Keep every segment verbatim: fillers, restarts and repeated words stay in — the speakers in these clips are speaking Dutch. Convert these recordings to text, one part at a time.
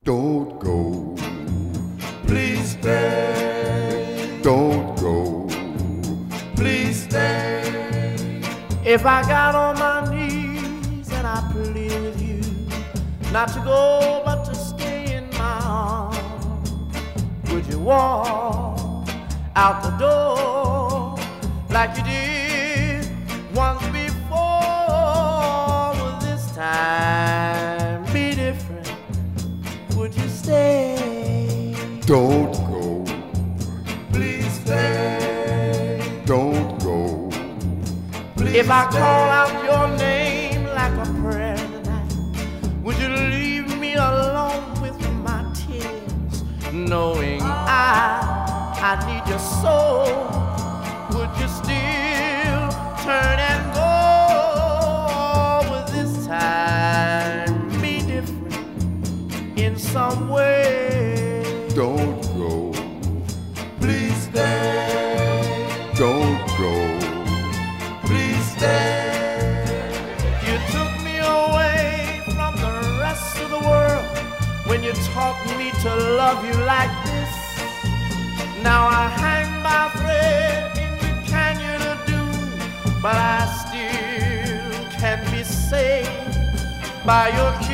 Don't go. Please stay. Don't go. Please stay. If I got on my knees and I plead with you not to go but to stay in my arms, would you walk out the door like you did once before? Will this time be different? Would you stay? Don't go. Please stay. Don't go. Please if I stay. call out your name like a prayer tonight, would you leave me alone with my tears, knowing I, I need your soul? Would you still turn and go? Will this time be different in some way? Don't go. Please stay. Don't go. Please stay. You took me away from the rest of the world when you taught me to love you like this. Now I hang by a thread in the canyon of doom, but I still can be saved by your kiss.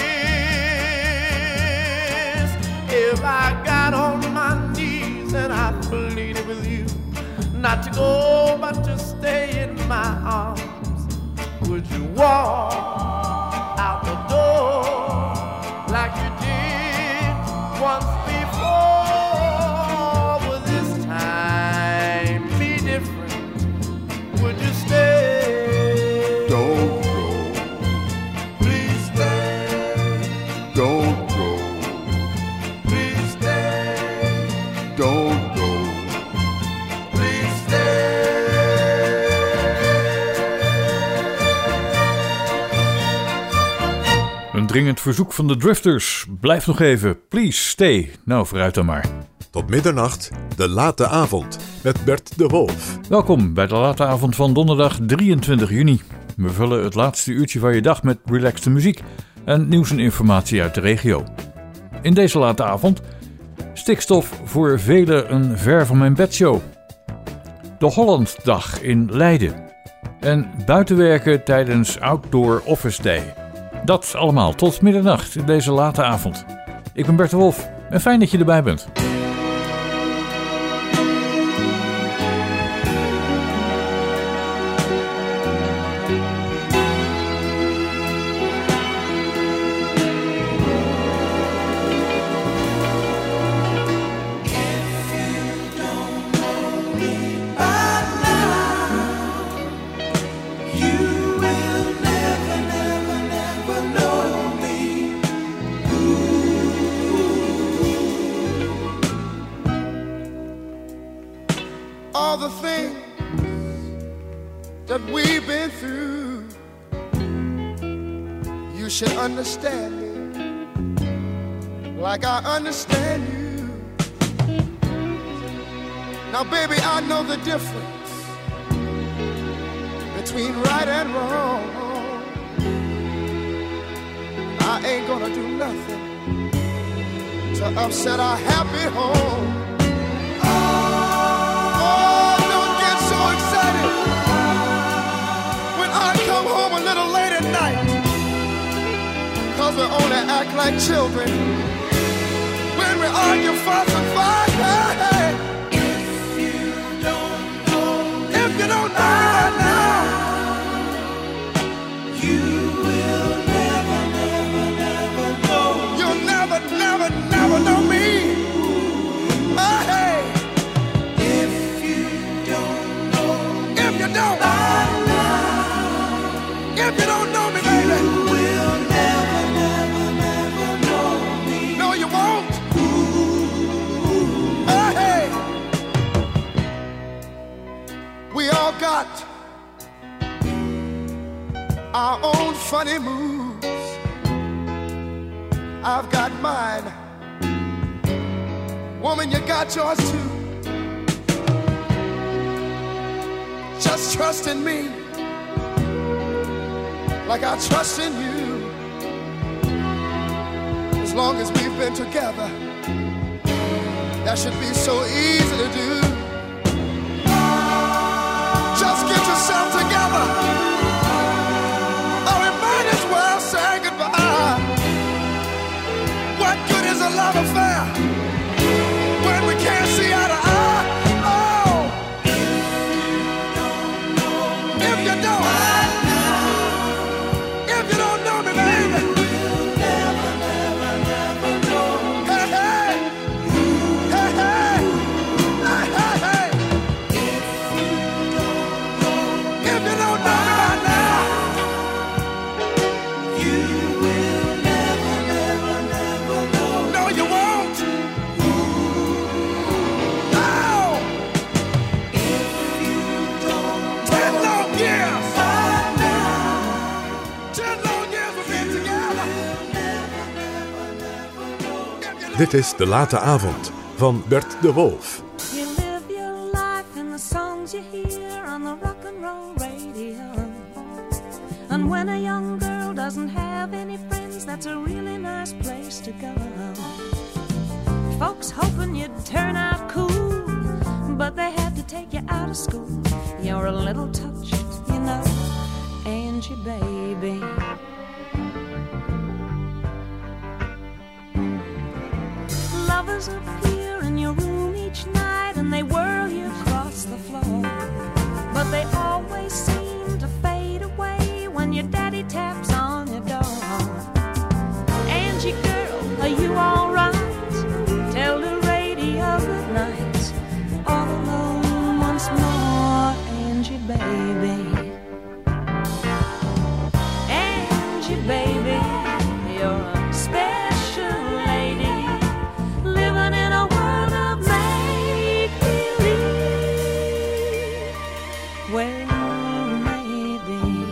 If I got on my knees and I pleaded with you not to go but to stay in my arms, would you walk out the door like you did once before? Will this time be different? Would you stay? Don't go. Please stay. Don't go. Please stay. Don't go. Please stay. Een dringend verzoek van de Drifters. Blijf nog even. Please stay. Nou, vooruit dan maar. Tot middernacht, de late avond, met Bert de Wolf. Welkom bij de late avond van donderdag drieëntwintig juni. We vullen het laatste uurtje van je dag met relaxte muziek en nieuws en informatie uit de regio. In deze late avond stikstof voor velen een ver van mijn bedshow. De Hollanddag in Leiden. En buitenwerken tijdens Outdoor Office Day. Dat allemaal tot middernacht in deze late avond. Ik ben Bert de Wolf en fijn dat je erbij bent. All the things that we've been through, you should understand me like I understand you. Now baby, I know the difference between right and wrong. I ain't gonna do nothing to upset our happy home. Home a little late at night, cause we only act like children when we argue, fuss and fight. Hey, hey. If you don't know me, if you don't know me right now, you will never, never, never know. You'll never, never, never know me. Oh, hey. If you don't know me, if you don't. If you don't know me, baby, you will never, never, never know me. No, you won't. Ooh. Hey, hey. We all got our own funny moves. I've got mine. Woman, you got yours too. Just trust in me like I trust in you. 'Cause as long as we've been together. That should be so easy to do. Just get yourself together, or we might as well say goodbye. What good is a love affair when we can't see eye to eye? Oh, if you don't, if you don't know me, baby, never, never, never know. Hey, hey, hey, hey, hey, hey, hey. If you don't know me by now, you will never, never, never know. No, you won't. No. If you don't ten long years. Ten long years we've been together. Dit is De Late Avond van Bert de Wolf. You live your life in the songs you hear on the rock and roll radio. And when a young girl doesn't have any friends, that's a really nice place to go. Folks hoping you'd turn out cool, but they had to take you out of school. You're a little touched, you know, Angie, baby. Lovers appear in your room each night and they whirl you across the floor. But they always seem to fade away when your daddy taps on your door. Angie girl, are you alright? Tell the radio good night. All alone once more, Angie baby. Angie baby, you're a special lady, living in a world of make-believe. Well, maybe.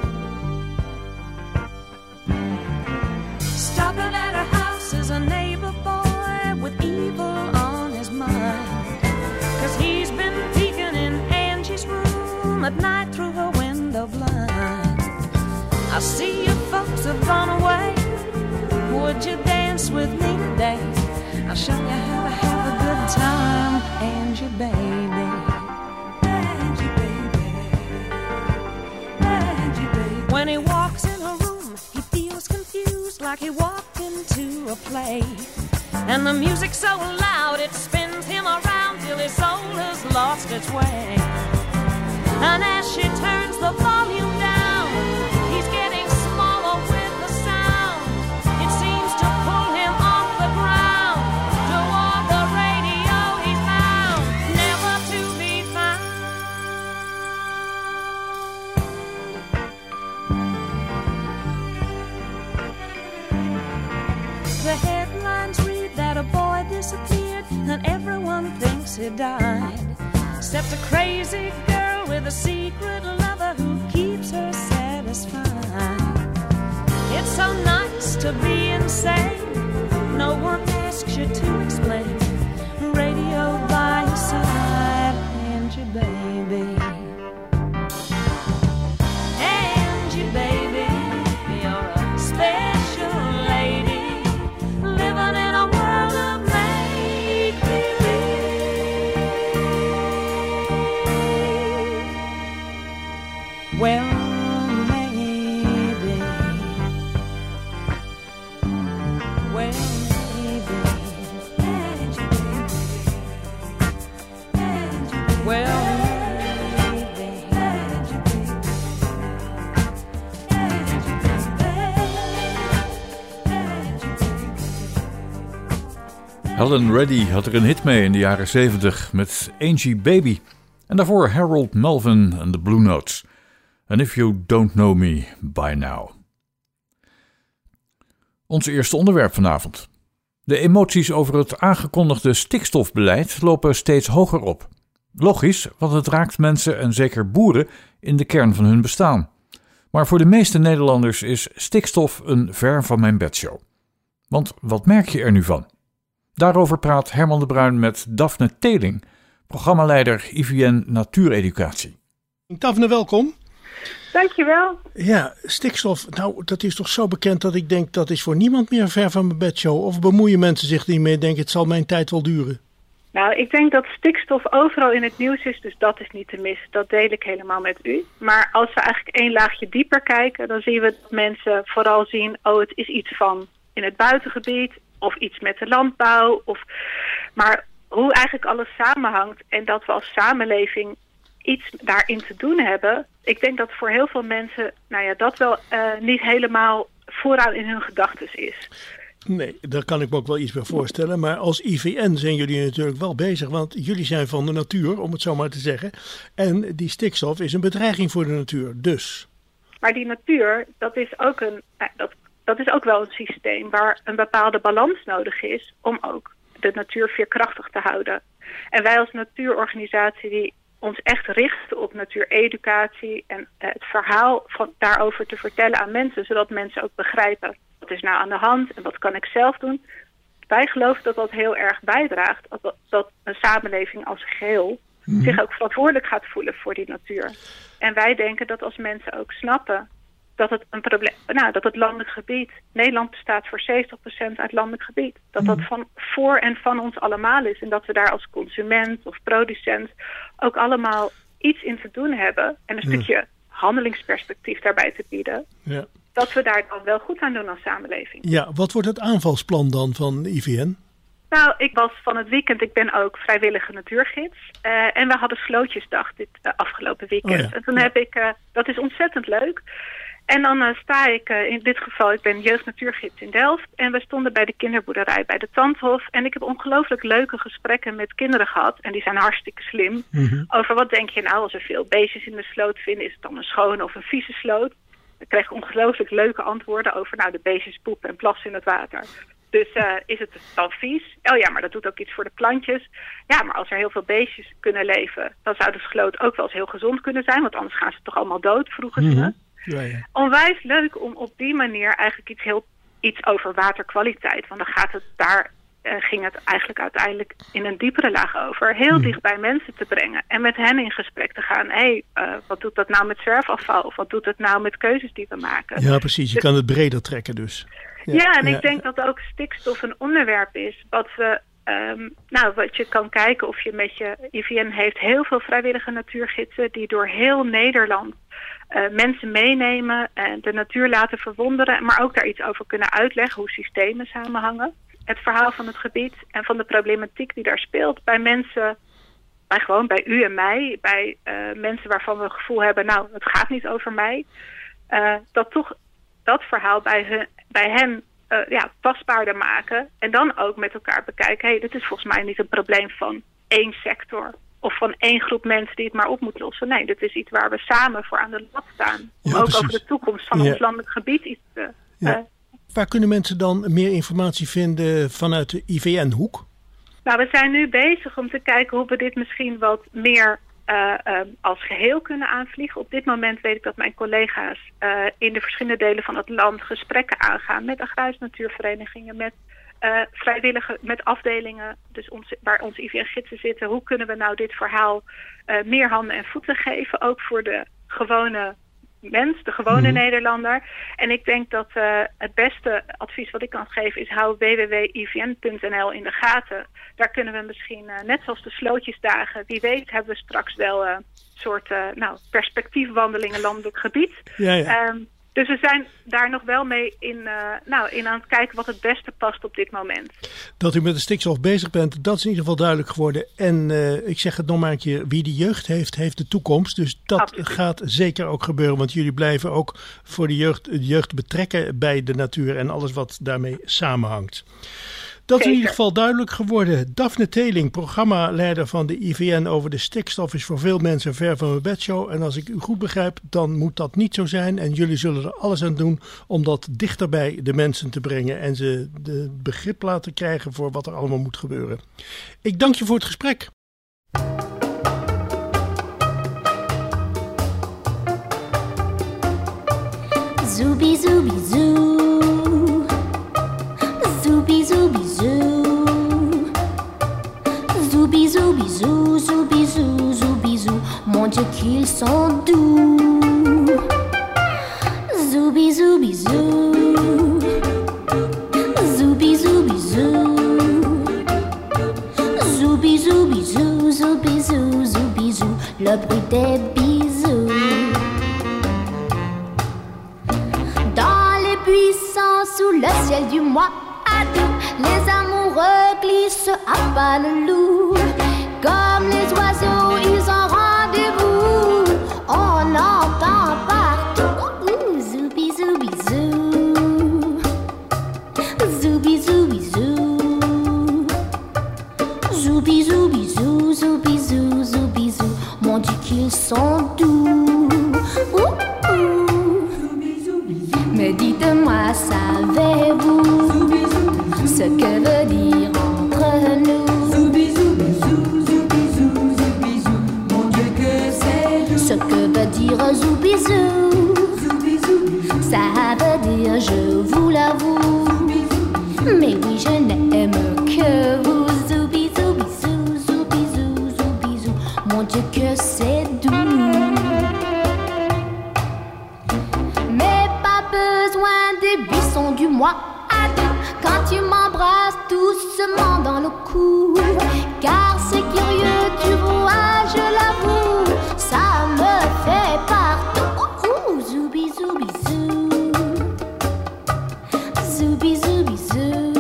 Stopping at her house is a neighbor boy with evil on his mind. 'Cause he's been peeking in Angie's room at night through her window blind. I see you folks have gone away. Would you dance with me today? I'll show you how to have a good time, Angie baby. Angie baby. Angie baby. When he walks in her room, he feels confused, like he walked into a play. And the music's so loud it spins him around till his soul has lost its way. And as she turns the volume down, he's getting smaller with the sound. It seems to pull him off the ground toward the radio he's bound, never to be found. The headlines read that a boy disappeared and everyone thinks he died, except a crazy girl with a secret lover who keeps her satisfied. It's so nice to be insane. No one asks you to explain. Radio by your side, Angie baby. Angie baby, you're a special lady, living in a world of make-believe. Well, maybe. Well, maybe. Angie baby. Angie baby. Well, maybe. Angie baby. Angie baby. Helen Reddy had er een hit mee in de jaren zeventig met Angie Baby. En daarvoor Harold Melvin en de Blue Notes. And If You Don't Know Me By Now. Ons eerste onderwerp vanavond. De emoties over het aangekondigde stikstofbeleid lopen steeds hoger op. Logisch, want het raakt mensen en zeker boeren in de kern van hun bestaan. Maar voor de meeste Nederlanders is stikstof een ver van mijn bedshow. Want wat merk je er nu van? Daarover praat Herman de Bruin met Daphne Teling, programmaleider I V N Natuureducatie. Daphne, welkom. Dankjewel. Ja, stikstof, nou, dat is toch zo bekend dat ik denk dat is voor niemand meer een ver van mijn bedshow. Of bemoeien mensen zich niet mee, denken het zal mijn tijd wel duren? Nou, ik denk dat stikstof overal in het nieuws is, dus dat is niet te missen. Dat deel ik helemaal met u. Maar als we eigenlijk één laagje dieper kijken, dan zien we dat mensen vooral zien, oh, het is iets van in het buitengebied of iets met de landbouw. Of, maar hoe eigenlijk alles samenhangt en dat we als samenleving iets daarin te doen hebben. Ik denk dat voor heel veel mensen, nou ja, dat wel uh, niet helemaal vooraan in hun gedachten is. Nee, daar kan ik me ook wel iets bij voorstellen. Maar als I V N zijn jullie natuurlijk wel bezig. Want jullie zijn van de natuur, om het zo maar te zeggen. En die stikstof is een bedreiging voor de natuur. Dus. Maar die natuur, dat is ook, een, dat, dat is ook wel een systeem waar een bepaalde balans nodig is om ook de natuur veerkrachtig te houden. En wij als natuurorganisatie die ons echt richten op natuureducatie en het verhaal van, daarover te vertellen aan mensen, zodat mensen ook begrijpen wat is nou aan de hand en wat kan ik zelf doen. Wij geloven dat dat heel erg bijdraagt, dat, dat een samenleving als geheel mm. zich ook verantwoordelijk gaat voelen voor die natuur. En wij denken dat als mensen ook snappen dat het een probleem, nou, dat het landelijk gebied, Nederland bestaat voor zeventig procent uit landelijk gebied, dat dat van voor en van ons allemaal is en dat we daar als consument of producent ook allemaal iets in te doen hebben en een stukje ja. handelingsperspectief daarbij te bieden. Ja. Dat we daar dan wel goed aan doen als samenleving. Ja, wat wordt het aanvalsplan dan van I V N? Nou, ik was van het weekend, ik ben ook vrijwillige natuurgids. Uh, en we hadden Slootjesdag dit uh, afgelopen weekend. Oh ja. En toen ja. heb ik, uh, dat is ontzettend leuk. En dan uh, sta ik, uh, in dit geval, ik ben jeugdnatuurgids in Delft. En we stonden bij de kinderboerderij bij de Tandhof. En ik heb ongelooflijk leuke gesprekken met kinderen gehad. En die zijn hartstikke slim. Mm-hmm. Over wat denk je nou als er veel beestjes in de sloot vinden? Is het dan een schone of een vieze sloot? Ik kreeg ongelooflijk leuke antwoorden over, nou, de beestjes poepen en plassen in het water. Dus uh, is het dan vies? Oh ja, maar dat doet ook iets voor de plantjes. Ja, maar als er heel veel beestjes kunnen leven, dan zou de sloot ook wel eens heel gezond kunnen zijn. Want anders gaan ze toch allemaal dood, vroegen ze me. Mm-hmm. Ja, ja. Onwijs leuk om op die manier eigenlijk iets heel iets over waterkwaliteit. Want dan gaat het daar, uh, ging het eigenlijk uiteindelijk in een diepere laag over. Heel mm. dicht bij mensen te brengen. En met hen in gesprek te gaan. Hé, hey, uh, wat doet dat nou met zwerfafval? Of wat doet het nou met keuzes die we maken? Ja, precies. Je dus, kan het breder trekken dus. Ja, ja en ja. ik denk dat ook stikstof een onderwerp is wat we, um, nou, wat je kan kijken of je met je I V N heeft heel veel vrijwillige natuurgidsen die door heel Nederland uh, mensen meenemen en de natuur laten verwonderen, maar ook daar iets over kunnen uitleggen hoe systemen samenhangen. Het verhaal van het gebied en van de problematiek die daar speelt bij mensen, bij gewoon bij u en mij, bij uh, mensen waarvan we het gevoel hebben, nou, het gaat niet over mij, uh, dat toch dat verhaal bij, hun, bij hen uh, ja, tastbaarder maken. En dan ook met elkaar bekijken, hé, hey, dit is volgens mij niet een probleem van één sector of van één groep mensen die het maar op moet lossen. Nee, dit is iets waar we samen voor aan de lat staan. Om ja, ook precies. over de toekomst van ja. ons landelijk gebied iets te... Ja. Uh, Waar kunnen mensen dan meer informatie vinden vanuit de I V N-hoek? Nou, we zijn nu bezig om te kijken hoe we dit misschien wat meer Uh, um, als geheel kunnen aanvliegen. Op dit moment weet ik dat mijn collega's uh, in de verschillende delen van het land gesprekken aangaan met agrarische natuurverenigingen, met uh, vrijwillige, met afdelingen, dus ons, waar onze I V N-gidsen zitten. Hoe kunnen we nou dit verhaal uh, meer handen en voeten geven, ook voor de gewone mens, de gewone mm. Nederlander. En ik denk dat uh, het beste advies wat ik kan geven is hou w w w punt i v n punt n l in de gaten. Daar kunnen we misschien, uh, net zoals de slootjesdagen, wie weet hebben we straks wel een uh, soort uh, nou, perspectiefwandelingen landelijk gebied. Ja, ja. Um, dus we zijn daar nog wel mee in, uh, nou, in aan het kijken wat het beste past op dit moment. Dat u met de stikstof bezig bent, dat is in ieder geval duidelijk geworden. En uh, ik zeg het nog maar een keer, wie de jeugd heeft, heeft de toekomst. Dus dat Absoluut. gaat zeker ook gebeuren. Want jullie blijven ook voor de jeugd, de jeugd betrekken bij de natuur en alles wat daarmee samenhangt. Dat is in ieder geval duidelijk geworden. Daphne Teling, programmaleider van de I V N over de stikstof, is voor veel mensen ver van mijn bedshow. En als ik u goed begrijp, dan moet dat niet zo zijn. En jullie zullen er alles aan doen om dat dichter bij de mensen te brengen. En ze de begrip laten krijgen voor wat er allemaal moet gebeuren. Ik dank je voor het gesprek. Zooby, zooby, zoo. Zooby, zooby, zoo. Zooby, zooby, zoo, zooby, zoo, zooby, zoo. Mon Dieu qu'ils sont doux. le bruit des bisous. Dans les buissons sous le ciel du mois d'août, les amoureux glissent à pas le loup. Comme les oiseaux, ils ont rendez-vous. On entend partout ouh, zoubi zoubi zou. Zoubi zoubi zou. Zoubi zoubi zou, zoubi zou, zoubi zou. Mon Dieu qu'ils sont doux. Ouh, ouh. Mais dites-moi, savez-vous ce que veut dire entre nous? Ce que veut dire zoubizou, ça veut dire je vous l'avoue. Mais oui, je n'aime que vous. Zoubizou, bisou, zoubizou, zoubizou. Mon Dieu que c'est doux. Mais pas besoin des buissons du mois d'août quand tu m'embrasses doucement dans le cou. Car c'est curieux, tu vois, je l'avoue, ça me fait partout. Ouh, zoubi zoubi zou. Zoubi zoubi zou.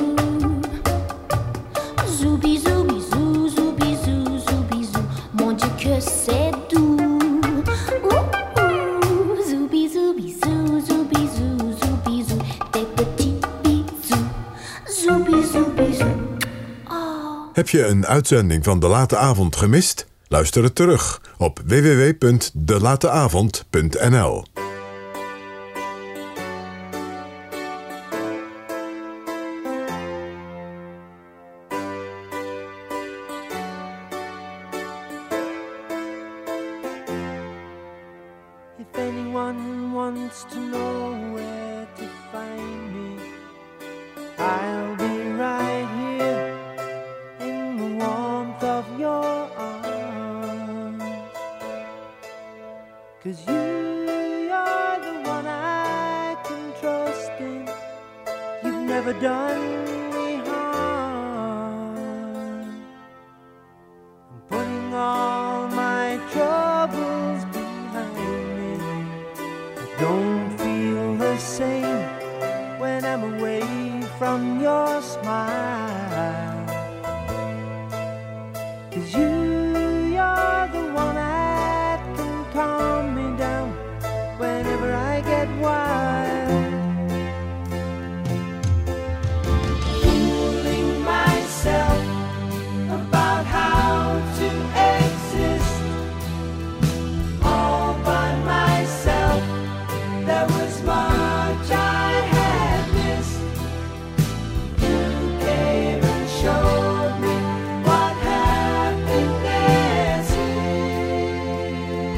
Zoubi zoubi zou, zoubi zou, zoubi zou. Mon Dieu que c'est doux. Ouh, ouh, zoubi zoubi zou, zoubi zou, zoubi zou. Des petits bisous. Zoubi zoubi zou. Heb je een uitzending van De Late Avond gemist? Luister het terug op w w w punt de late avond punt n l. If anyone wants to know where to find me, I'll be right here in the warmth of your arms. 'Cause you, you're the one I can trust in. You've never done me harm. I'm putting all my troubles behind me. I don't feel the same when I'm away from your smile. 'Cause you, you're the one that can calm me down whenever I get wild. Fooling myself about how to exist all by myself. There was much I had missed. You came and showed me what happiness is.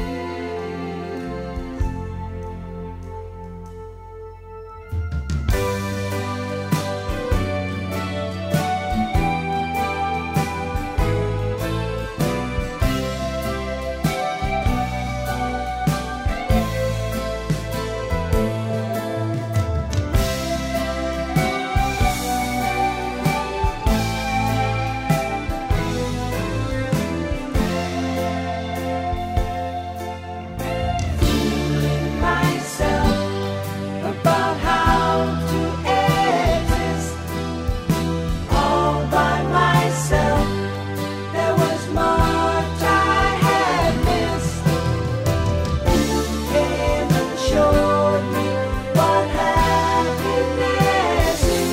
Fooling myself about how to exist all by myself. There was much I had missed. You came and showed me what happiness is.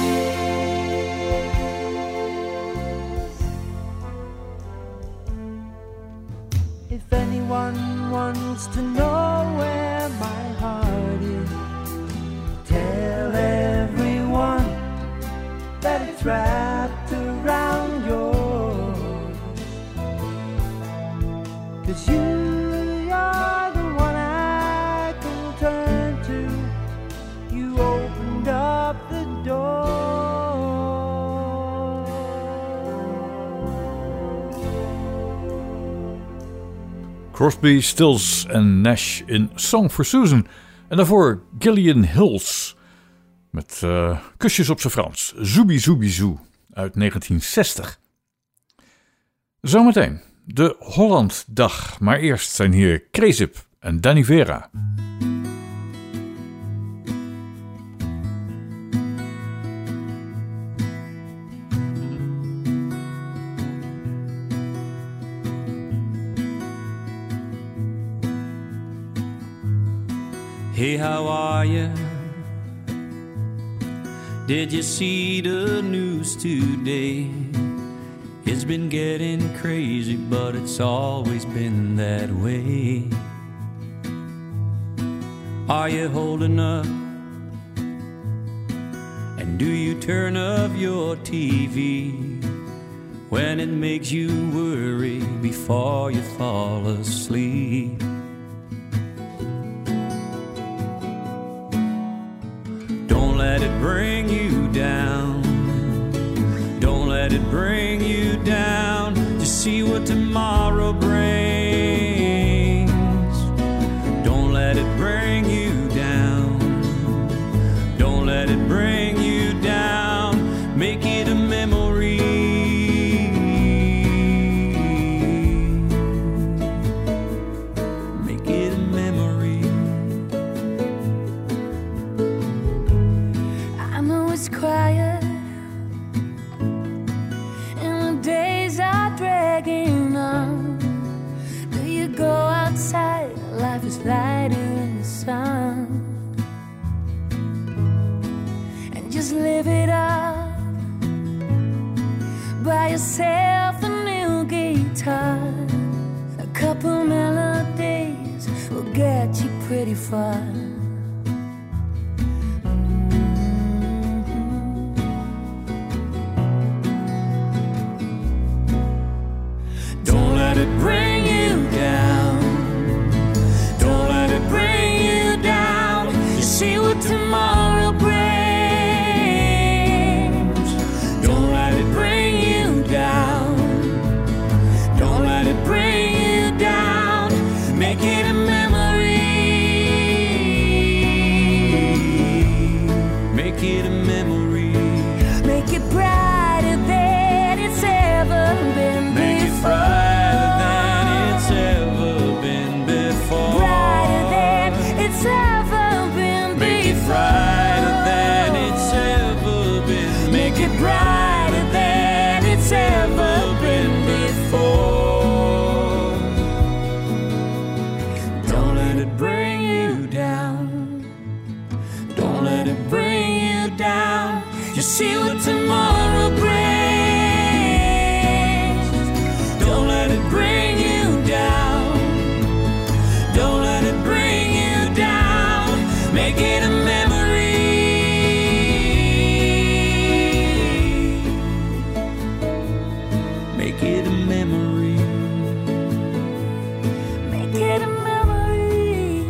If anyone wants to know where my heart is, tell everyone that it's wrapped around yours. 'Cause you, you're the one I can turn to. You opened up the door. Crosby, Stills en Nash in Song for Susan. En daarvoor Gillian Hills met uh, Kusjes op zijn Frans. Zoubi Zoubi Zou uit negentien zestig. Zometeen De Hollanddag. Maar eerst zijn hier Cresip en Danny Vera. Hey, how are you? Did you see the news today? It's been getting crazy, but it's always been that way. Are you holding up? And do you turn off your T V when it makes you worry before you fall asleep? Don't let it bring you down. Don't let it bring you down. Just see what tomorrow brings. Don't let it bring you down. Don't let it bring you down. Make it a memory. Make it a memory. I know it's quiet and the days are dragging on. Do you go outside? Life is lighter in the sun. And just live it up. Buy yourself a new guitar. A couple melodies will get you pretty far. Don't let it bring you down. Don't let it bring you down. You see what tomorrow brings. Don't let it bring you down. Don't let it bring you down. Make it a memory. Make it a memory. Make it brighter than it's ever been Make it before. brighter than it's ever been before. Brighter than it's ever been Make it before. brighter than it's ever been. Make it brighter than it's ever been before. Don't let it bring you down. Don't let it bring you down. You see what tomorrow brings. Don't let it bring you down. Don't let it bring you down. Make it a memory. Make it a memory. Make it a memory.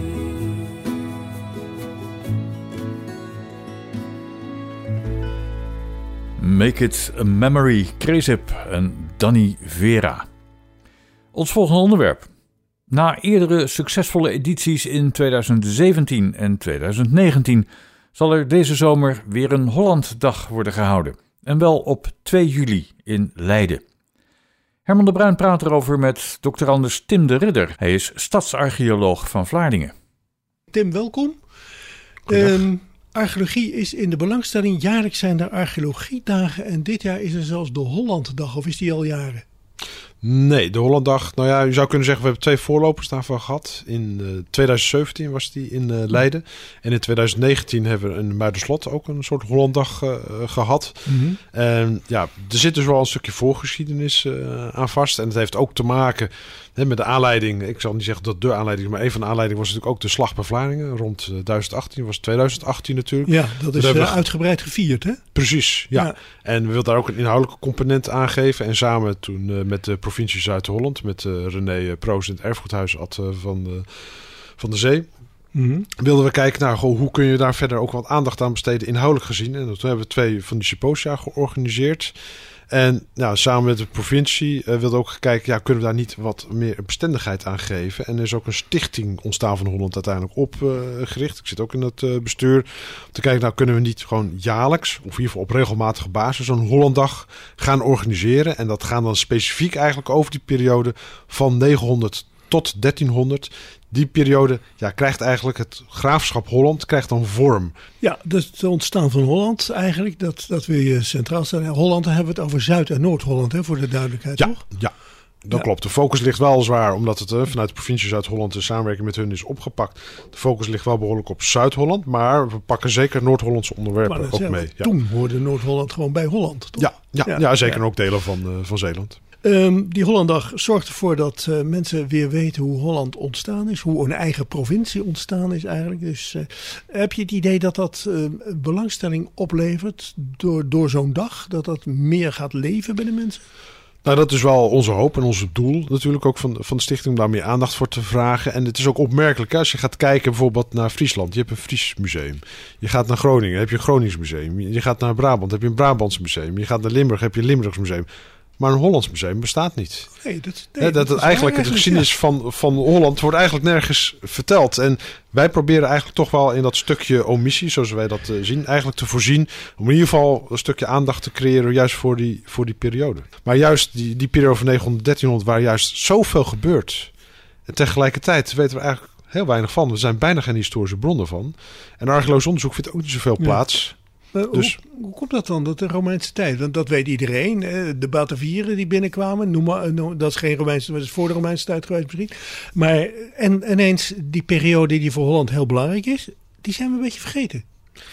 Make It a Memory, Cresip en Danny Vera. Ons volgende onderwerp. Na eerdere succesvolle edities in tweeduizend zeventien en tweeduizend negentien zal er deze zomer weer een Hollanddag worden gehouden. En wel op twee juli in Leiden. Herman de Bruin praat erover met doctorandus Tim de Ridder. Hij is stadsarcheoloog van Vlaardingen. Tim, welkom. Um, archeologie is in de belangstelling. Jaarlijks zijn er archeologiedagen en dit jaar is er zelfs de Hollanddag, of is die al jaren? Nee, de Hollanddag, nou ja, je zou kunnen zeggen, we hebben twee voorlopers daarvan gehad. In uh, tweeduizend zeventien was die in uh, Leiden. En in tweeduizend negentien hebben we in Muiderslot ook een soort Hollanddag uh, gehad. Mm-hmm. En ja, er zit dus wel een stukje voorgeschiedenis uh, aan vast. En het heeft ook te maken hè, met de aanleiding. Ik zal niet zeggen dat de aanleiding is, maar een van de aanleidingen was natuurlijk ook de slag bij Vlaardingen. Rond uh, duizend achttien, was tweeduizend achttien natuurlijk. Ja, dat is uh, uitgebreid gevierd, hè? Precies, ja. ja. En we wilden daar ook een inhoudelijke component aangeven. En samen toen uh, met de provincie Zuid-Holland, met uh, René Proos in het erfgoedhuis Ad uh, van, de, van de Zee. Mm-hmm. Wilden we kijken naar goh, hoe kun je daar verder ook wat aandacht aan besteden inhoudelijk gezien. En toen hebben we twee van die symposia georganiseerd. En nou, samen met de provincie uh, wilde ook kijken, ja, kunnen we daar niet wat meer bestendigheid aan geven? En er is ook een stichting Ontstaan van Holland uiteindelijk opgericht. Uh, Ik zit ook in het uh, bestuur. Om te kijken, nou kunnen we niet gewoon jaarlijks, of in ieder geval op regelmatige basis, zo'n Hollanddag gaan organiseren. En dat gaan dan specifiek eigenlijk over die periode van negenhonderd tot dertienhonderd. Die periode ja, krijgt eigenlijk het graafschap Holland krijgt dan vorm. Ja, dus het ontstaan van Holland eigenlijk, dat, dat wil je centraal stellen. Holland, dan hebben we het over Zuid- en Noord-Holland, hè, voor de duidelijkheid, ja, toch? Ja, dat ja. klopt. De focus ligt wel zwaar, omdat het uh, vanuit de provincie Zuid-Holland de samenwerking met hun is opgepakt. De focus ligt wel behoorlijk op Zuid-Holland, maar we pakken zeker Noord-Hollandse onderwerpen ook zeggen, mee. Ja. Toen hoorde Noord-Holland gewoon bij Holland, toch? Ja, ja, ja, ja zeker ja. En ook delen van, uh, van Zeeland. Um, die Hollanddag zorgt ervoor dat uh, mensen weer weten hoe Holland ontstaan is. Hoe een eigen provincie ontstaan is eigenlijk. Dus uh, heb je het idee dat dat uh, belangstelling oplevert door, door zo'n dag? Dat dat meer gaat leven bij de mensen? Nou, dat is wel onze hoop en ons doel natuurlijk ook van, van de stichting om daar meer aandacht voor te vragen. En het is ook opmerkelijk hè, als je gaat kijken bijvoorbeeld naar Friesland. Je hebt een Fries museum. Je gaat naar Groningen, heb je een Gronings museum. Je gaat naar Brabant, heb je een Brabants museum. Je gaat naar Limburg, heb je een Limburgs museum. Maar een Hollands museum bestaat niet. Nee, dat, nee, He, dat, dat eigenlijk de geschiedenis ja. van, van Holland wordt eigenlijk nergens verteld. En wij proberen eigenlijk toch wel in dat stukje omissie, zoals wij dat uh, zien, eigenlijk te voorzien. Om in ieder geval een stukje aandacht te creëren juist voor die, voor die periode. Maar juist die, die periode van negenhonderd, dertienhonderd, waar juist zoveel gebeurt. En tegelijkertijd weten we eigenlijk heel weinig van. Er zijn bijna geen historische bronnen van. En archeologisch onderzoek vindt ook niet zoveel plaats. Ja. Uh, dus, hoe, hoe komt dat dan, dat de Romeinse tijd? Want dat weet iedereen. De Batavieren die binnenkwamen, noem maar, dat is geen Romeinse, dat is voor de Romeinse tijd geweest misschien. Maar en ineens die periode die voor Holland heel belangrijk is, die zijn we een beetje vergeten.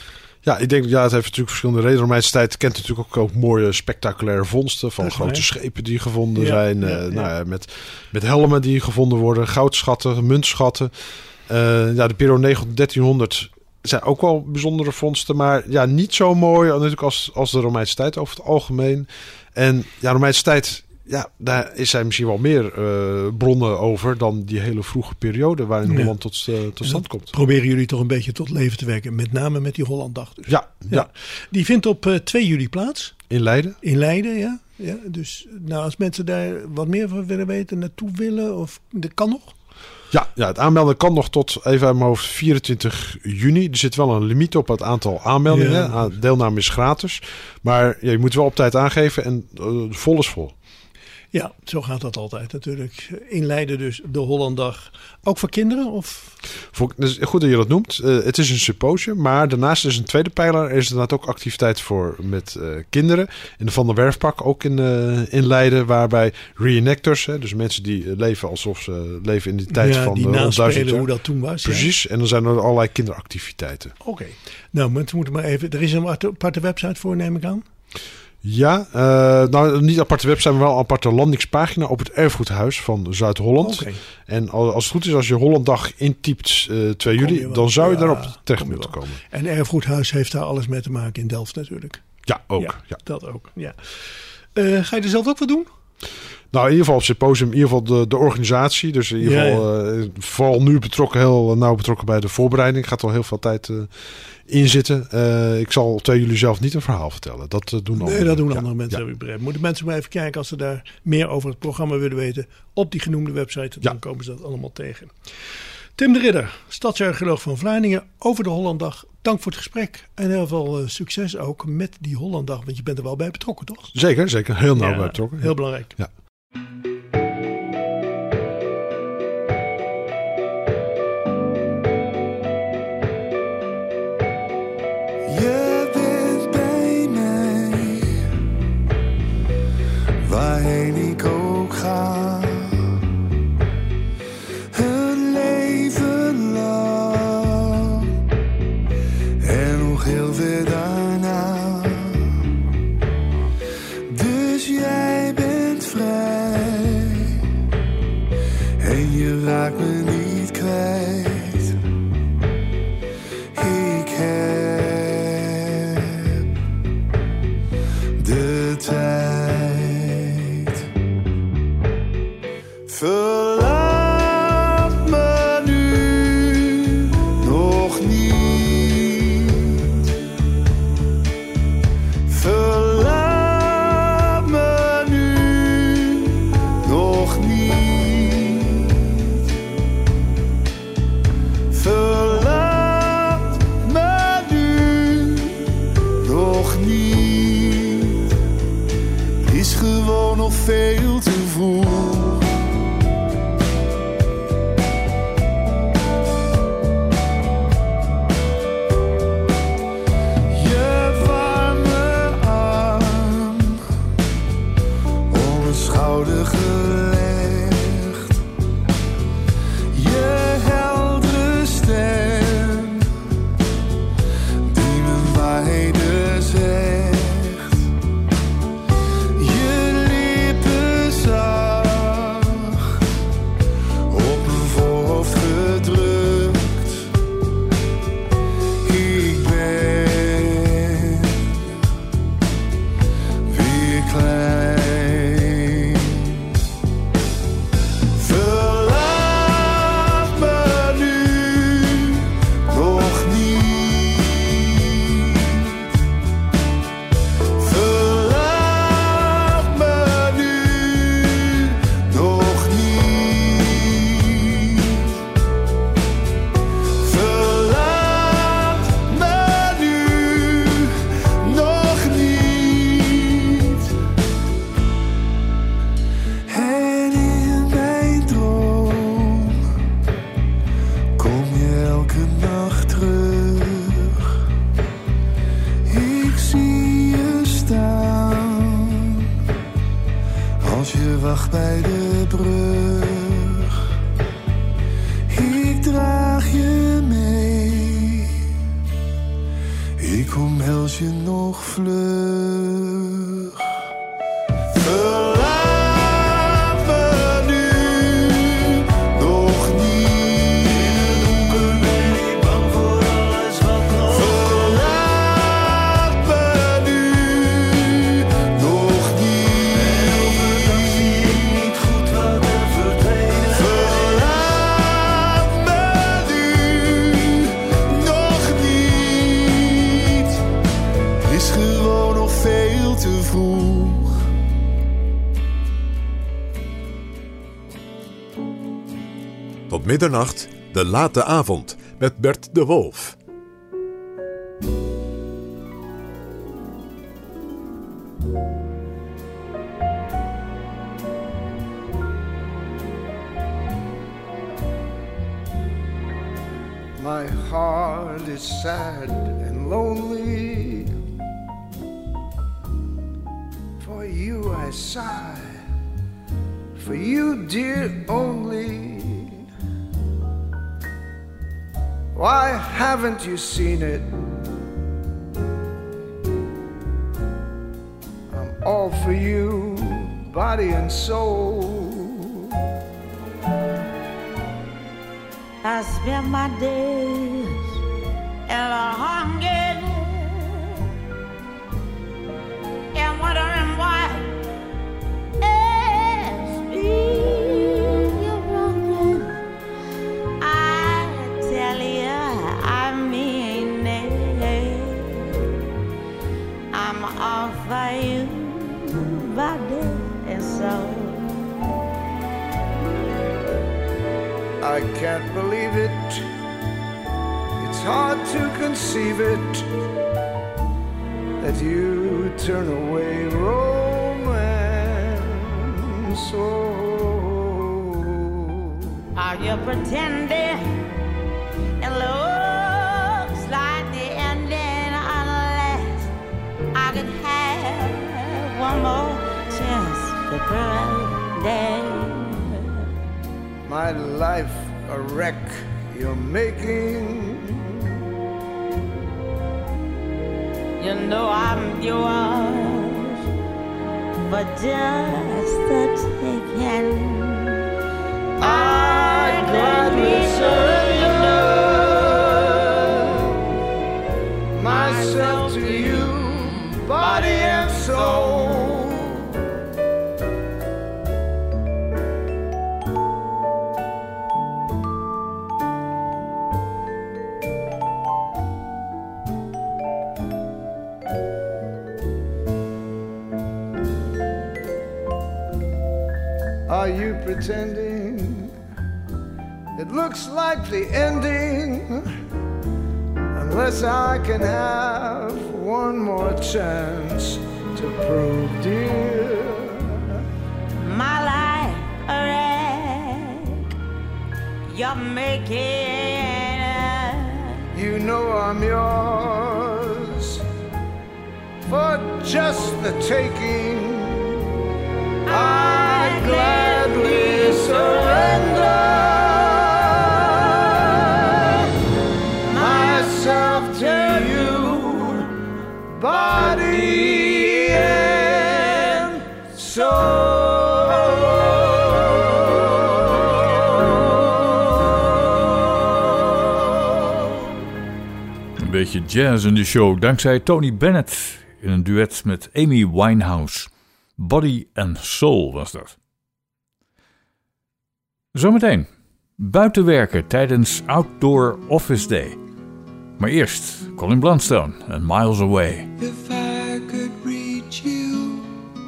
Ja, ik denk ja, het heeft natuurlijk verschillende redenen. De Romeinse tijd kent natuurlijk ook, ook mooie spectaculaire vondsten van grote waar. schepen die gevonden ja, zijn. Ja, uh, ja. Nou ja, met, met helmen die gevonden worden, goudschatten, muntschatten. Uh, ja, de periode negenhonderd, dertienhonderd zijn ook wel bijzondere vondsten, maar ja, niet zo mooi natuurlijk als, als de Romeinse tijd over het algemeen. En ja, Romeinse tijd, ja, daar is zijn misschien wel meer uh, bronnen over dan die hele vroege periode waarin ja. Holland tot, uh, tot stand komt. Proberen jullie toch een beetje tot leven te wekken, met name met die Hollanddag dus. Ja, ja. ja. Die vindt op uh, twee juli plaats. In Leiden. In Leiden, ja. ja. Dus nou, als mensen daar wat meer van willen weten, naartoe willen, of dat kan nog? Ja, ja, het aanmelden kan nog tot, even uit mijn hoofd, vierentwintig juni. Er zit wel een limiet op het aantal aanmeldingen. Ja. Deelname is gratis. Maar ja, je moet wel op tijd aangeven en uh, vol is vol. Ja, zo gaat dat altijd natuurlijk. In Leiden dus de Hollanddag. Ook voor kinderen? Of? Voor, dus goed dat je dat noemt. Uh, het is een symposium, maar daarnaast is een tweede pijler. Er is inderdaad ook activiteit voor met uh, kinderen. In de Van der Werfpark, ook in, uh, in Leiden, waarbij reenactors, hè, dus mensen die leven alsof ze leven in die tijd ja, van die de naspelen hoe dat toen was. Precies, ja. En dan zijn er allerlei kinderactiviteiten. Oké, okay. Nou, we moeten maar even. Er is een aparte website voor, neem ik aan. Ja, uh, nou niet aparte website, maar wel een aparte landingspagina op het Erfgoedhuis van Zuid-Holland. Okay. En als het goed is, als je Hollanddag intypt uh, twee juli, dan zou je ja, daarop terecht moeten komen. En Erfgoedhuis heeft daar alles mee te maken in Delft natuurlijk. Ja, ook. Ja, ja. Dat ook, ja. Uh, ga je er zelf ook wat doen? Nou, in ieder geval op symposium, in ieder geval de, de organisatie. Dus in ieder ja, geval ja. Uh, vooral nu betrokken, heel nauw betrokken bij de voorbereiding. Gaat al heel veel tijd uh, in zitten. Uh, ik zal tegen jullie zelf niet een verhaal vertellen. Dat uh, doen nee, andere, dat doen ja. andere mensen. Ja. Heb ik begrepen. Moeten mensen maar even kijken als ze daar meer over het programma willen weten. Op die genoemde website, dan ja. komen ze dat allemaal tegen. Tim de Ridder, stadsarcheoloog van Vlaardingen, over de Hollanddag. Dank voor het gesprek en heel veel uh, succes ook met die Hollanddag. Want je bent er wel bij betrokken, toch? Zeker, zeker. Heel nauw ja, bij betrokken. Heel belangrijk. Ja. Je bent bij mij, waarheen ik ook ga. Een leven lang en nog heel veel daarna. Dus jij bent vrij en je raakt me niet kwijt. Ik heb de tijd. is gewoon nog veel te vroeg. Je warme arm om mijn schouder gelegd, je heldere stem die mijn waarheden zegt. Bij de brug, ik draag je mee, ik omhels je nog vlug. Verlaat me nu nog niet, donker ben ik bang voor alles wat nog. Verlaat me nu nog niet. Te vroeg. Tot middernacht, de late avond met Bert de Wolf. My heart is sad and lonely. For you I sigh, for you dear only. Why haven't you seen it? I'm all for you, body and soul. I spend my days in a hunger and wondering why it's me you're wronging. I tell you, I mean it. I'm all for you, body and soul. I can't believe it. It's hard to conceive it that you turn away romance. Oh. Are you pretending it looks like the ending unless I could have one more chance to pretend? My life a wreck you're making. You know I'm yours for just the taking. I gladly surrender myself to you, body and soul. Are you pretending it looks like the ending unless I can have one more chance to prove, dear, You know I'm yours for just the taking. I gladly surrender myself to you, body and soul. Een beetje jazz in de show, dankzij Tony Bennett in een duet met Amy Winehouse. Body and Soul was dat. Zometeen buiten werken tijdens Outdoor Office Day. Maar eerst Colin Blunstone en Miles Away. If I could reach you,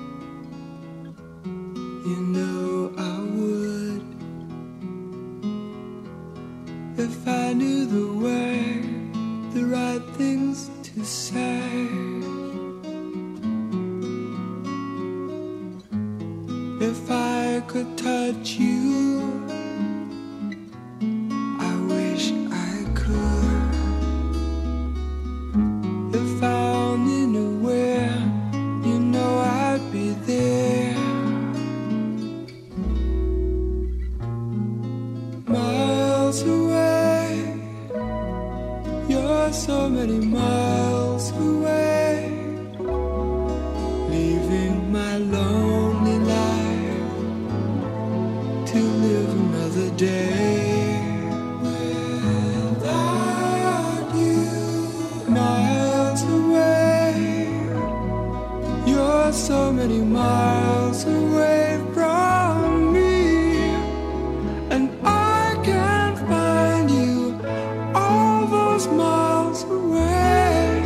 you know I would. If I knew the way, the right things to say. If I could touch you, I wish I could. If I only knew where, you know I'd be there. Miles away, you're so many miles away, leaving my lonely life to live another day without you. Miles away, you're so many miles away from me, and I can't find you all those miles away.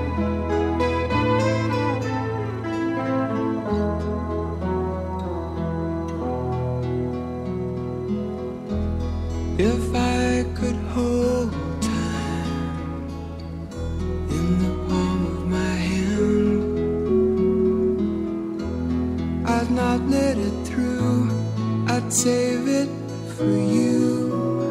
If I could hold time in the palm of my hand, I'd not let it through, I'd save it for you.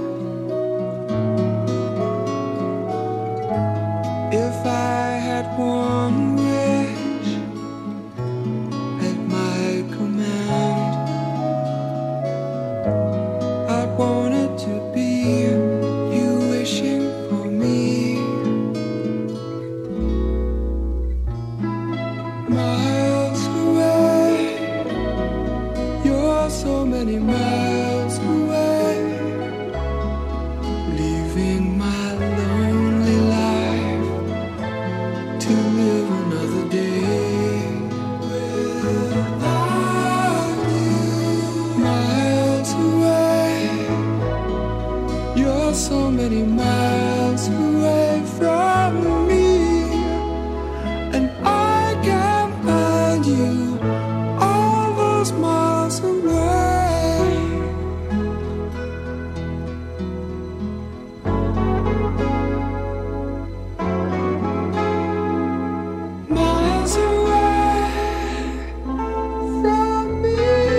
If I had one wish at my command, I'd want it to be you wishing for me. Miles away, you're so many miles away, leaving my lonely life to live another day without you. Miles away, you're so many miles away from me, and I can't find you all those miles away. Miles away from me.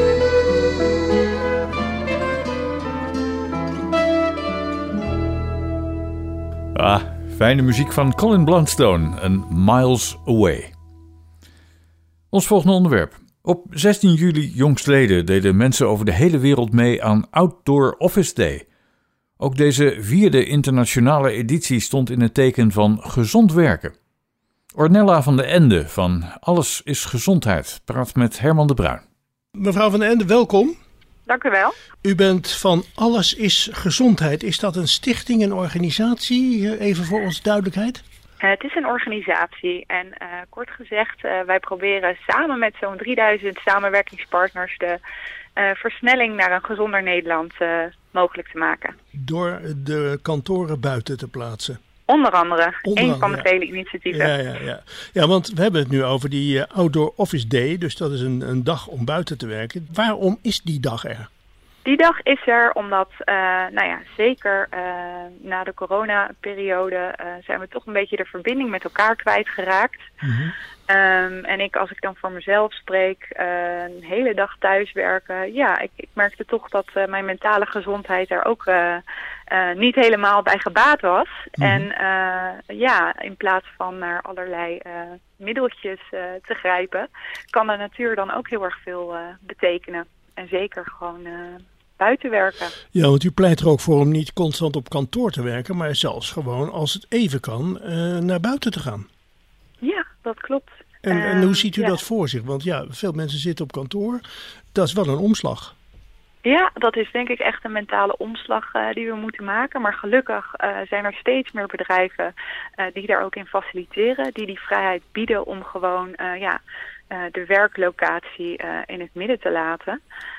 Ah, fijne muziek van Colin Blunstone en Miles Away. Ons volgende onderwerp. Op zestien juli jongstleden deden mensen over de hele wereld mee aan Outdoor Office Day. Ook deze vierde internationale editie stond in het teken van gezond werken. Ornella van de Ende van Alles is Gezondheid praat met Herman de Bruin. Mevrouw van de Ende, welkom. Dank u wel. U bent van Alles is Gezondheid. Is dat een stichting, een organisatie? Even voor ons duidelijkheid. Uh, het is een organisatie en uh, kort gezegd, uh, wij proberen samen met zo'n drieduizend samenwerkingspartners de uh, versnelling naar een gezonder Nederland uh, mogelijk te maken. Door de kantoren buiten te plaatsen. Onder andere, Onder een van de andere, vele initiatieven. Ja, ja, ja. ja, want we hebben het nu over die uh, Outdoor Office Day, dus dat is een, een dag om buiten te werken. Waarom is die dag er? Die dag is er omdat, uh, nou ja, zeker uh, na de coronaperiode uh, zijn we toch een beetje de verbinding met elkaar kwijtgeraakt. Mm-hmm. Um, en ik, als ik dan voor mezelf spreek, uh, een hele dag thuiswerken, ja, ik, ik merkte toch dat uh, mijn mentale gezondheid er ook uh, uh, niet helemaal bij gebaat was. Mm-hmm. En uh, ja, in plaats van naar allerlei uh, middeltjes uh, te grijpen, kan de natuur dan ook heel erg veel uh, betekenen. En zeker gewoon uh, buiten werken. Ja, want u pleit er ook voor om niet constant op kantoor te werken, maar zelfs gewoon, als het even kan, uh, naar buiten te gaan. Ja, dat klopt. En, uh, en hoe ziet u ja. dat voor zich? Want ja, veel mensen zitten op kantoor. Dat is wel een omslag. Ja, dat is denk ik echt een mentale omslag uh, die we moeten maken. Maar gelukkig uh, zijn er steeds meer bedrijven uh, die daar ook in faciliteren. Die die vrijheid bieden om gewoon uh, ja, uh, de werklocatie uh, in het midden te laten.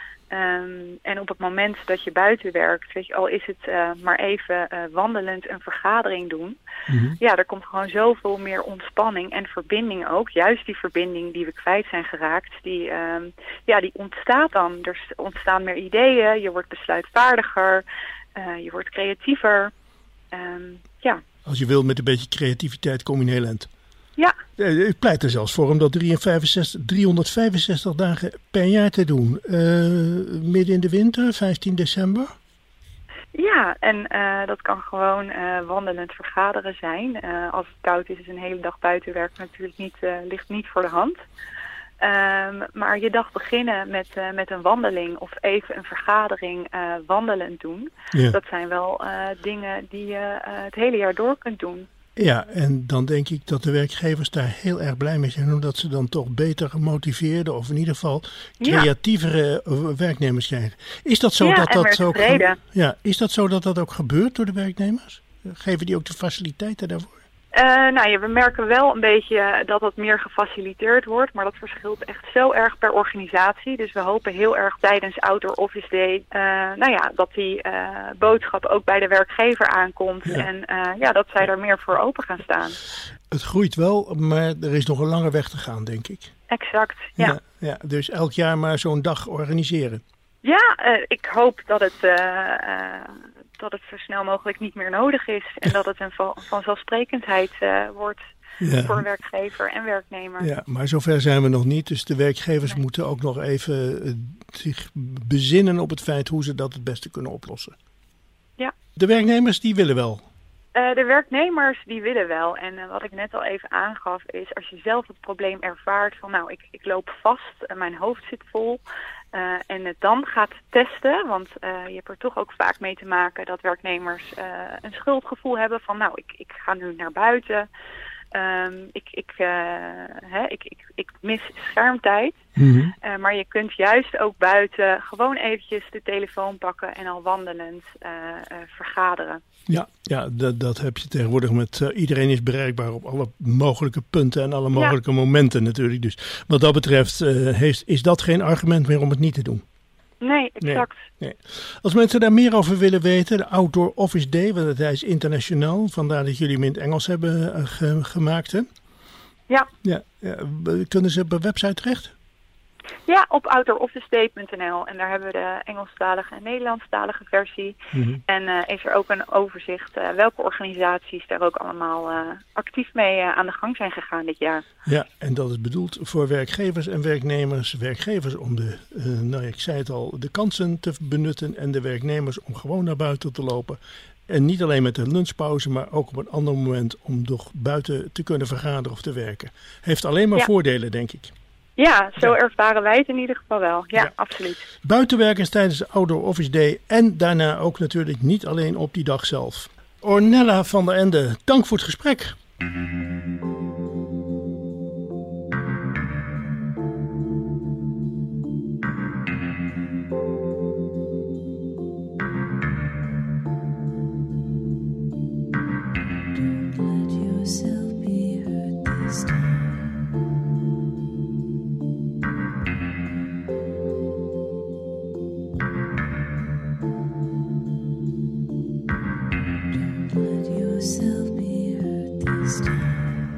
Um, en op het moment dat je buiten werkt, weet je, al is het uh, maar even uh, wandelend een vergadering doen. Mm-hmm. Ja, er komt gewoon zoveel meer ontspanning en verbinding ook. Juist die verbinding die we kwijt zijn geraakt, die, um, ja, die ontstaat dan. Er ontstaan meer ideeën, je wordt besluitvaardiger, uh, je wordt creatiever. Um, ja. Als je wil, met een beetje creativiteit kom je een heel eind. Ja. Ik pleit er zelfs voor om dat driehonderdvijfenzestig dagen per jaar te doen. Uh, midden in de winter, vijftien december? Ja, en uh, dat kan gewoon uh, wandelend vergaderen zijn. Uh, als het koud is, is een hele dag buiten werken natuurlijk niet, uh, ligt niet voor de hand. Um, maar je dag beginnen met, uh, met een wandeling of even een vergadering uh, wandelend doen. Ja. Dat zijn wel uh, dingen die je uh, het hele jaar door kunt doen. Ja, en dan denk ik dat de werkgevers daar heel erg blij mee zijn, omdat ze dan toch beter gemotiveerde of in ieder geval creatievere ja. werknemers krijgen. Is dat zo ja, dat dat ook ge- ja, is dat zo dat dat ook gebeurt door de werknemers? Geven die ook de faciliteiten daarvoor? Uh, nou ja, we merken wel een beetje dat dat meer gefaciliteerd wordt, maar dat verschilt echt zo erg per organisatie. Dus we hopen heel erg tijdens Outdoor Office Day, uh, nou ja, dat die uh, boodschap ook bij de werkgever aankomt ja. en uh, ja, dat zij er meer voor open gaan staan. Het groeit wel, maar er is nog een lange weg te gaan, denk ik. Exact, ja. ja, ja dus elk jaar maar zo'n dag organiseren. Ja, uh, ik hoop dat het... Uh, uh, dat het zo snel mogelijk niet meer nodig is. En dat het een van, vanzelfsprekendheid uh, wordt ja. voor werkgever en werknemer. Ja, maar zover zijn we nog niet. Dus de werkgevers nee. moeten ook nog even uh, zich bezinnen op het feit hoe ze dat het beste kunnen oplossen. Ja. De werknemers die willen wel. Uh, de werknemers die willen wel. En uh, wat ik net al even aangaf is, als je zelf het probleem ervaart van nou, ik, ik loop vast, uh, mijn hoofd zit vol. Uh, en het dan gaat testen, want uh, je hebt er toch ook vaak mee te maken dat werknemers uh, een schuldgevoel hebben van nou, ik, ik ga nu naar buiten. Um, ik, ik, uh, hè, ik, ik, ik mis schermtijd. Mm-hmm. Uh, maar je kunt juist ook buiten gewoon eventjes de telefoon pakken en al wandelend uh, uh, vergaderen. Ja, ja dat, dat heb je tegenwoordig met uh, iedereen is bereikbaar op alle mogelijke punten en alle mogelijke ja. momenten natuurlijk. Dus wat dat betreft uh, heeft, is dat geen argument meer om het niet te doen. Nee, exact. Nee, nee. Als mensen daar meer over willen weten, de Outdoor Office Day, want hij is internationaal, vandaar dat jullie hem in het Engels hebben uh, ge- gemaakt, hè? Ja. ja, ja. Kunnen ze op een website terecht? Ja, op outdoor office day punt n l. En daar hebben we de Engelstalige en Nederlandstalige versie. Mm-hmm. En uh, is er ook een overzicht uh, welke organisaties daar ook allemaal uh, actief mee uh, aan de gang zijn gegaan dit jaar. Ja, en dat is bedoeld voor werkgevers en werknemers. Werkgevers om de, uh, nou ik zei het al, de kansen te benutten en de werknemers om gewoon naar buiten te lopen. En niet alleen met de lunchpauze, maar ook op een ander moment om nog buiten te kunnen vergaderen of te werken. Heeft alleen maar ja. voordelen, denk ik. Ja, zo ja. ervaren wij het in ieder geval wel. Ja, ja. absoluut. Buitenwerkers tijdens de Outdoor Office Day en daarna ook natuurlijk niet alleen op die dag zelf. Ornella van der Ende, dank voor het gesprek. Don't let yourself be hurt this time. Yourself be hurt this time.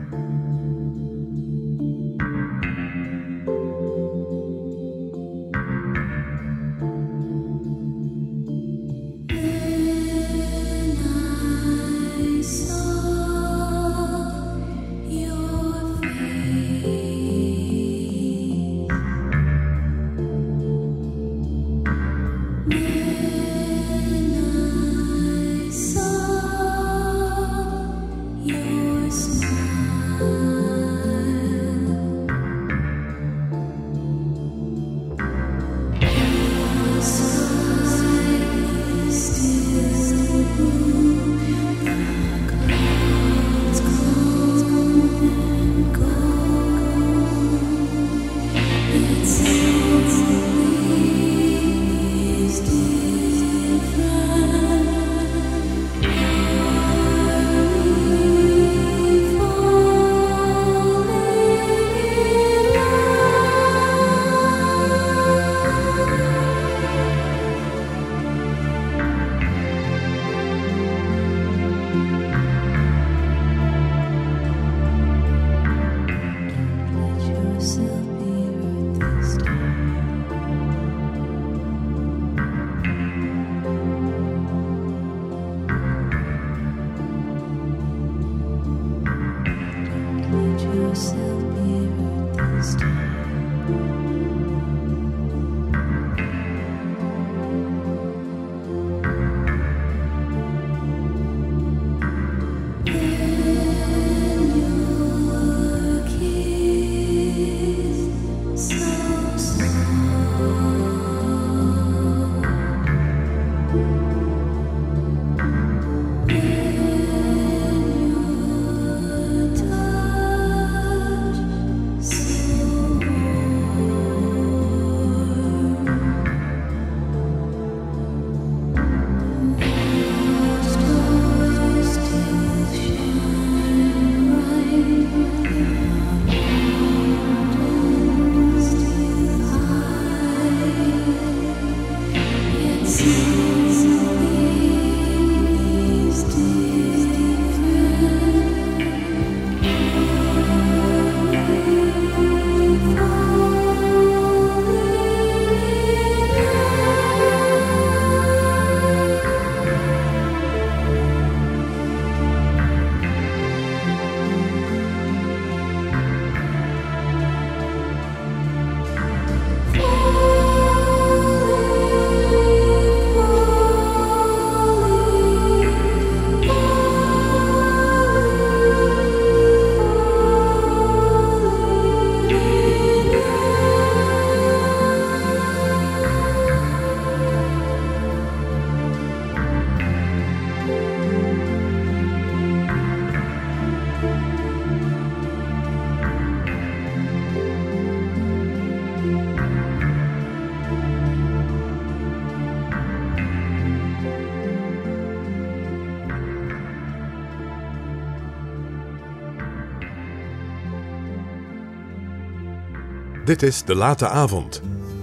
Dit is De Late Avond.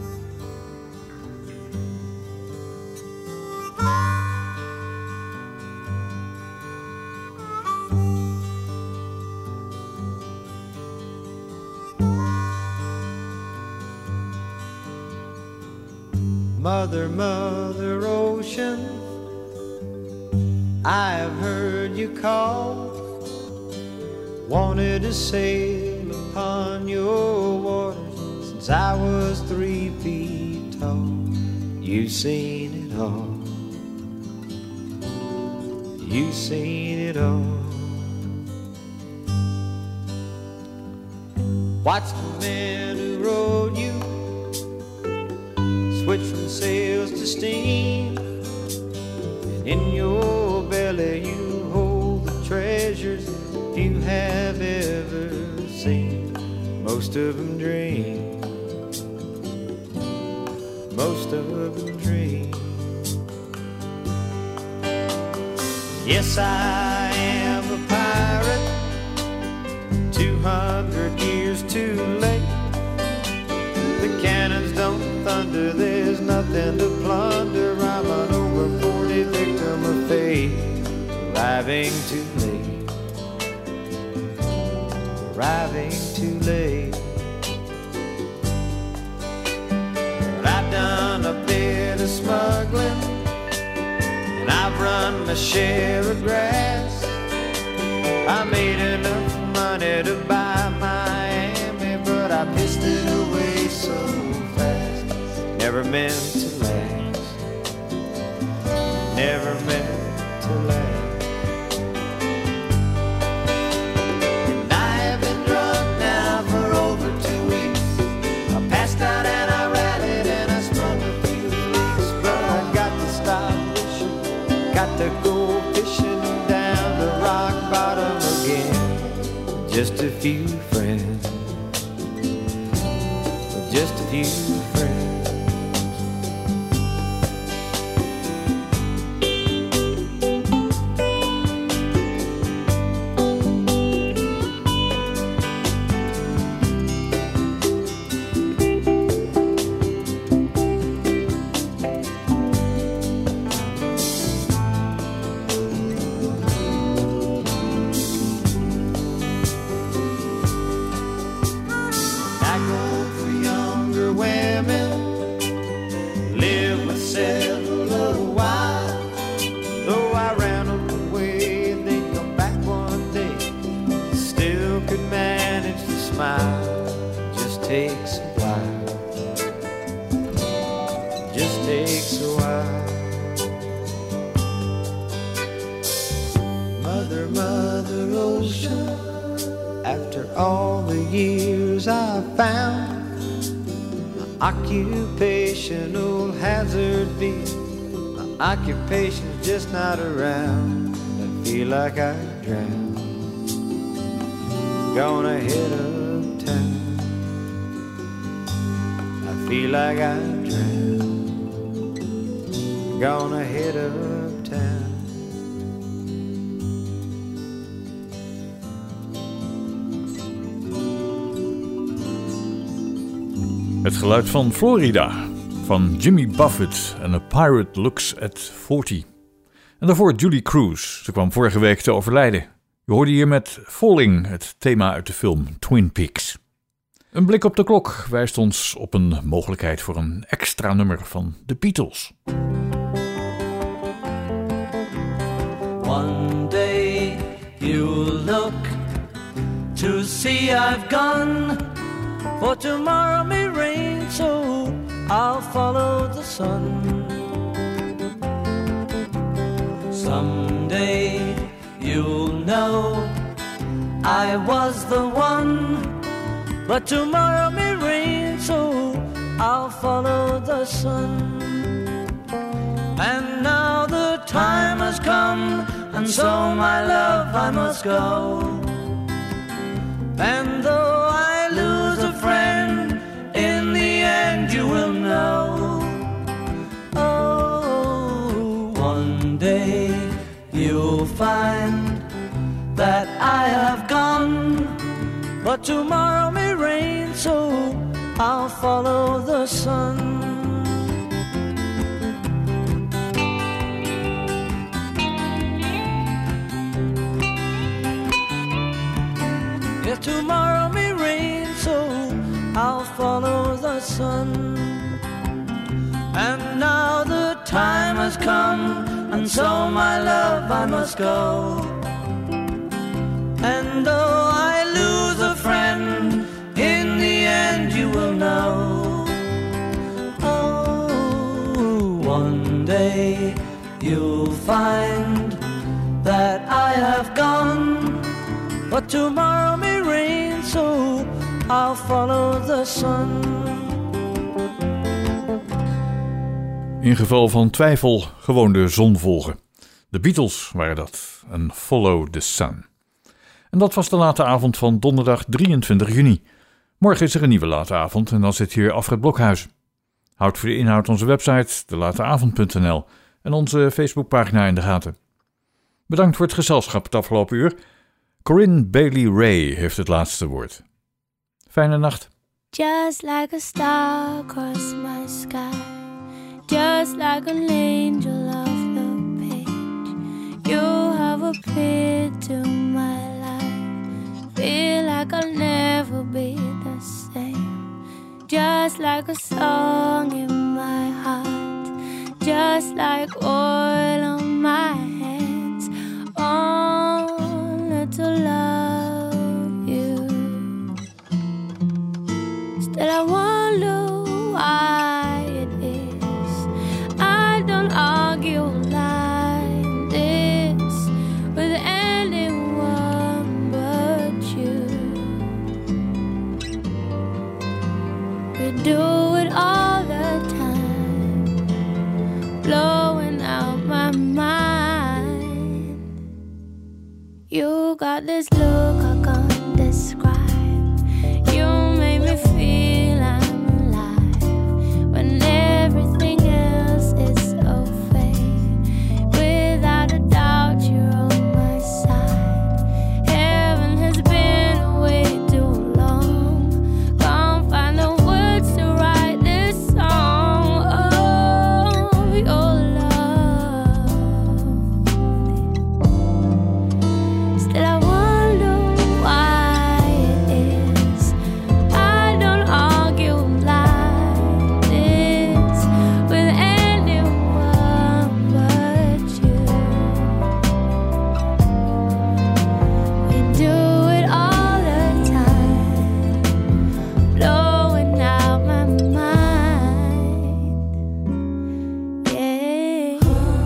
Mother, Mother Ocean, I have heard you call. Wanted to sail upon your waters since I was three feet tall. You've seen it all. You've seen it all. Watch the men who rode you switch from sails to steam, and in your belly you hold the treasures you have ever seen. Most of them dream, most of them dream. Yes, I am a pirate, two hundred years too late. The cannons don't thunder, there's nothing to plunder. I'm an over forty victim of fate, arriving too late, arriving too late. But I've done a bit of smuggling, and I've run my share of grass. I made enough money to buy Miami, but I pissed it away so fast. Never meant to last, never meant to last. And I have been drunk now for over two weeks. I passed out and I rallied and I sprung a few leaks, but I got to stop fishing, got to go fishing down the rock bottom again. Just a few friends, just a few friends. Occupational hazard be my occupation's just not around. I feel like I drown. Gonna hit uptown. I feel like I drown. Gonna hit uptown. Het geluid van Florida, van Jimmy Buffett en A Pirate Looks at forty. En daarvoor Julie Cruz, ze kwam vorige week te overlijden. Je hoorde hier met Falling, het thema uit de film Twin Peaks. Een blik op de klok wijst ons op een mogelijkheid voor een extra nummer van de Beatles. One day you'll look to see I've gone, for tomorrow may rain, so I'll follow the sun. Someday you'll know I was the one, but tomorrow may rain, so I'll follow the sun. And now the time has come, and so my love I must go. And though I lose a friend, in the end you will know. Oh, one day you'll find that I have gone, but tomorrow may rain, so follow the sun. If tomorrow may rain, so I'll follow the sun. And now the time has come, and so my love I must go. And though I lose a friend, in the end you will know. Oh, one day you'll find that I have gone, but tomorrow may rain, so I'll follow the sun. In geval van twijfel gewoon de zon volgen. De Beatles waren dat, en Follow the Sun. En dat was de late avond van donderdag drieëntwintig juni. Morgen is er een nieuwe late avond en dan zit hier Alfred Blokhuizen. Houd voor de inhoud onze website, de late avond punt n l en onze Facebookpagina in de gaten. Bedankt voor het gezelschap het afgelopen uur. Corinne Bailey Rae heeft het laatste woord. Fijne nacht. Just like a star across my sky, just like an angel off the page, you have appeared to my life. Feel like I'll never be the same. Just like a song in my heart, just like oil on my hands, only to love you. Still I wonder why it is I don't argue like this with anyone but you. We do it all the time, blowing out my mind. You got this look I can't describe. You make me feel I'm alive when everything else is so fake. Without a doubt, you're on my side. Heaven has been away too long. Can't find the words to write this song of your love. Still I wonder why it is I don't argue like this with anyone but you. We do it all the time, blowing out my mind. Yeah.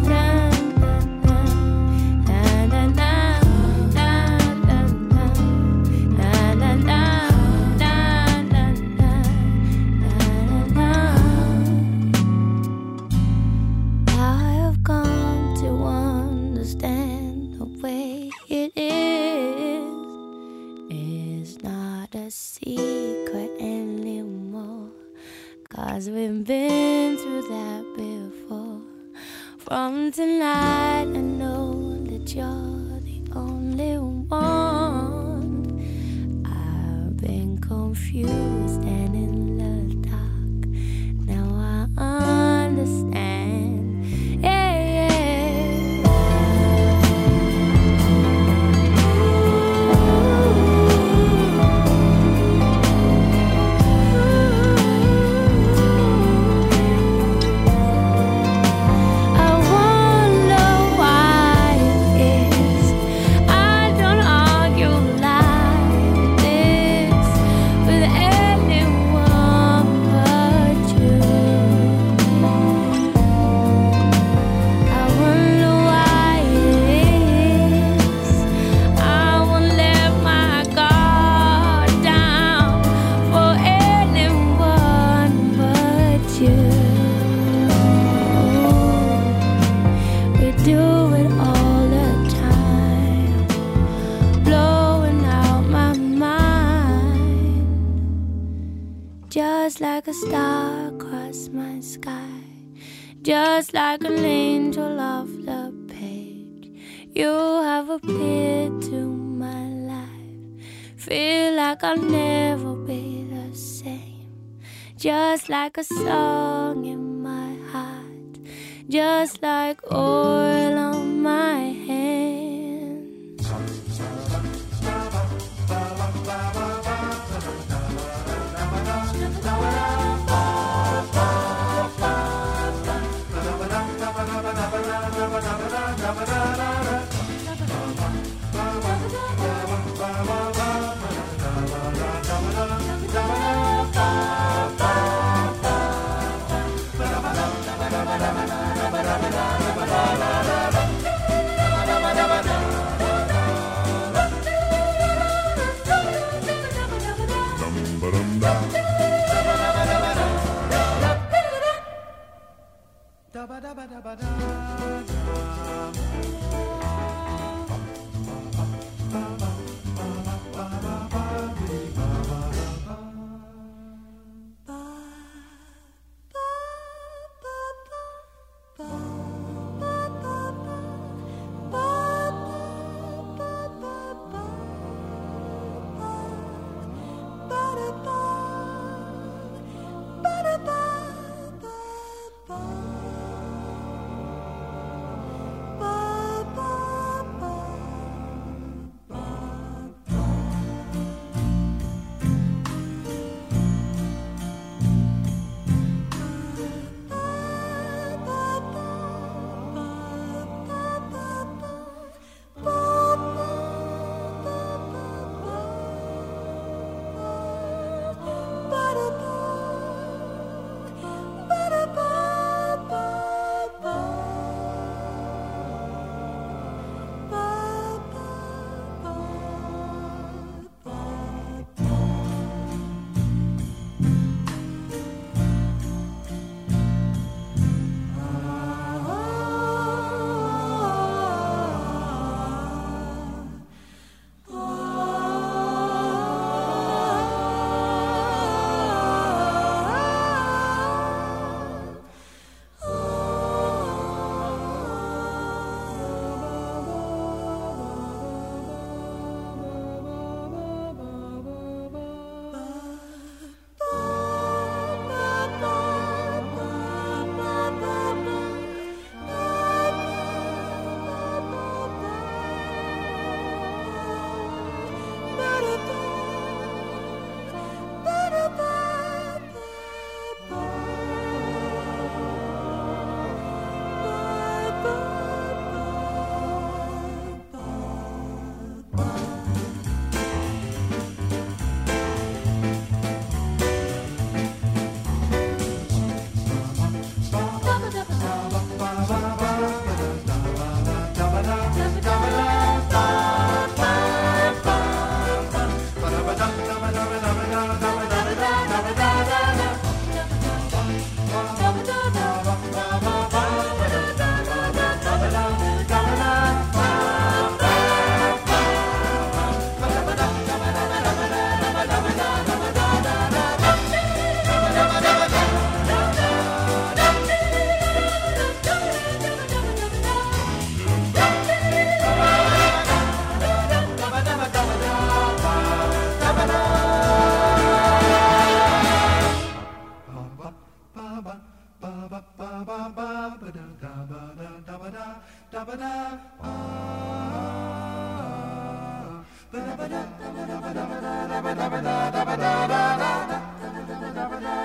Na, na, na, na, na, na, na, na, na, na, na, na, na, na. I have come to understand the way it is. It's not a secret anymore, 'cause we've been through that before. From tonight I know that you're the only one. I've been confused and in the dark. Now I understand. Yeah, I wonder why it is I don't argue like this with anyone but you. I wonder why it is I won't let my guard down for anyone but you. We do it all the time, blowing out my mind. Just like a star across my sky, just like an angel off the page, you have appeared to my life. Feel like I'll never be the same. just like a song in my heart, just like oil on my hands.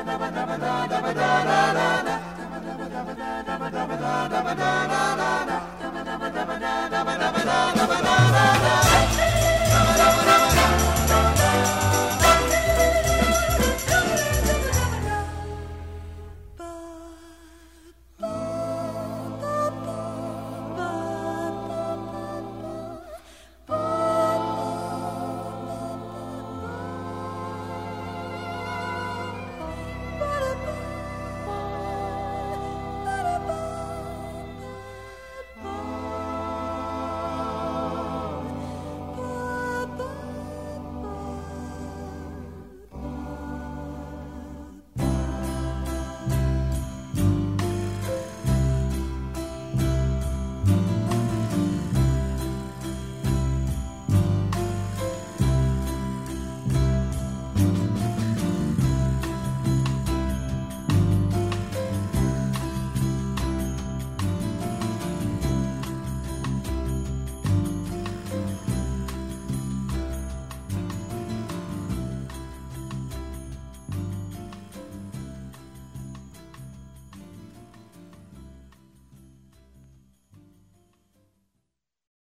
Da